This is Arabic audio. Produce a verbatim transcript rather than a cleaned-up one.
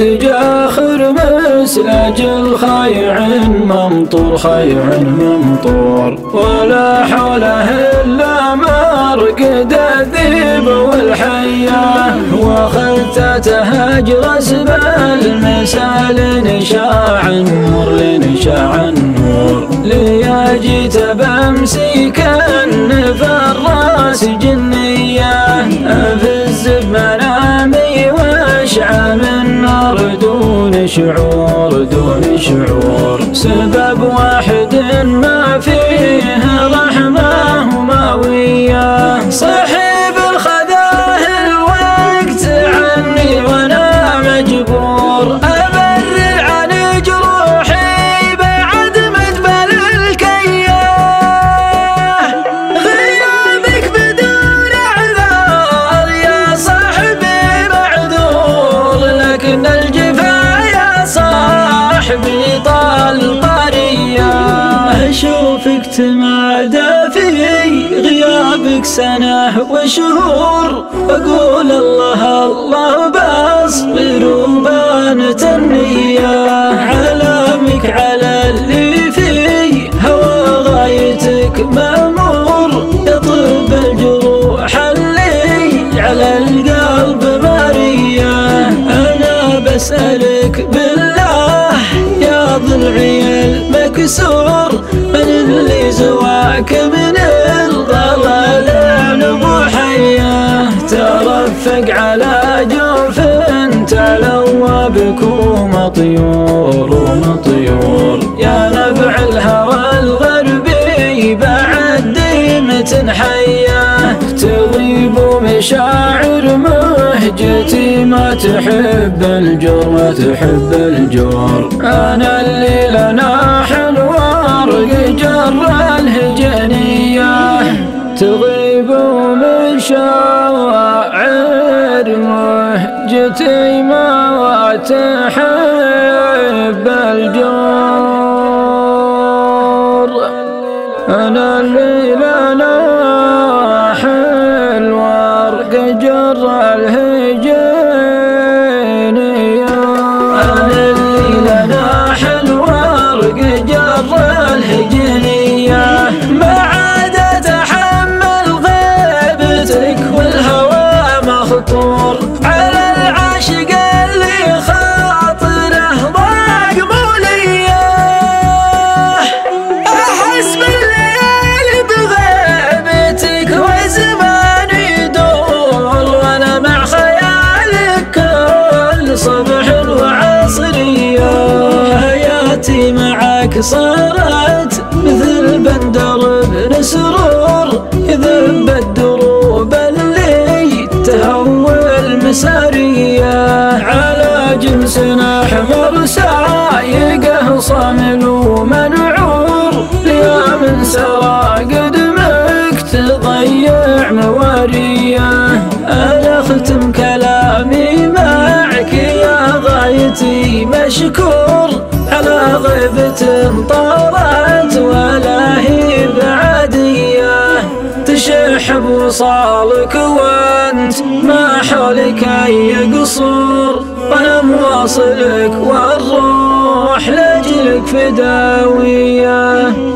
قد جاخر مسلج الخيع ممطور خيع ممطور، ولا حوله إلا مرقد الذئب والحية، وختته هجر اسب المسال لنشاع النور لنشاع النور، ليجيت بمسي كأنف الراس جنية، أفز بمنامي واشعل النار دون شعور دون شعور، سبب واحد ما فيه رحمة وماوية، صاحب الخذاه الوقت عني وانا مجبور، أبرر عن جروحي بعد مدبل الكياه، غيابك بدون اعذار يا صاحبي معذور، لكن الجفا يا صاحبي طال طرية، أشوفك تمادى في غيابك سنة وشهور، أقول الله الله بصبر وبانت النية، علامك على اللي في هوى غايتك مأمور، يطب الجروح اللي على القلب مارية، أنا بسألك بالله يا ضلعي المكسور، من اللي زواك من الضلال نبوحيه، ترفق على جوف تلوى بكم طيور ومطيور، يا نبع الهوى الغربي بعد ديمة حيه، تغيب مشاعر مهجتي ما تحب الجور ما تحب الجور، أنا اللي لنا حلوار جر الهجنية، تغيب مشاعر مهجتي ما تحب الجور، أنا اللي لنا حلوار جر الهجنية، أنا اللي لنا حلوار جر الهجنية، ما عاد أتحمل غيبتك والهوى مخطور، على العاشق اللي خاطره ضاق موليه، أحس بالليل بغيبتك والزمان يدور، وأنا مع خيالك كل صبح وعصرية، حياتي معك صارت مثل بندر بن سرور، يذب الدروب اللي تهوى المسارية، على جنس أحمر سايقه صامل ومنعور، يا من سرى قدمك تضيع مواريه، أنا أختم كلامي معك يا غايتي مشكور، على غيبة طارت ولا هي بعادية، تشح بوصالك وانت ما حولك أي قصور، وأنا مواصلك والروح لأجلك فداوية.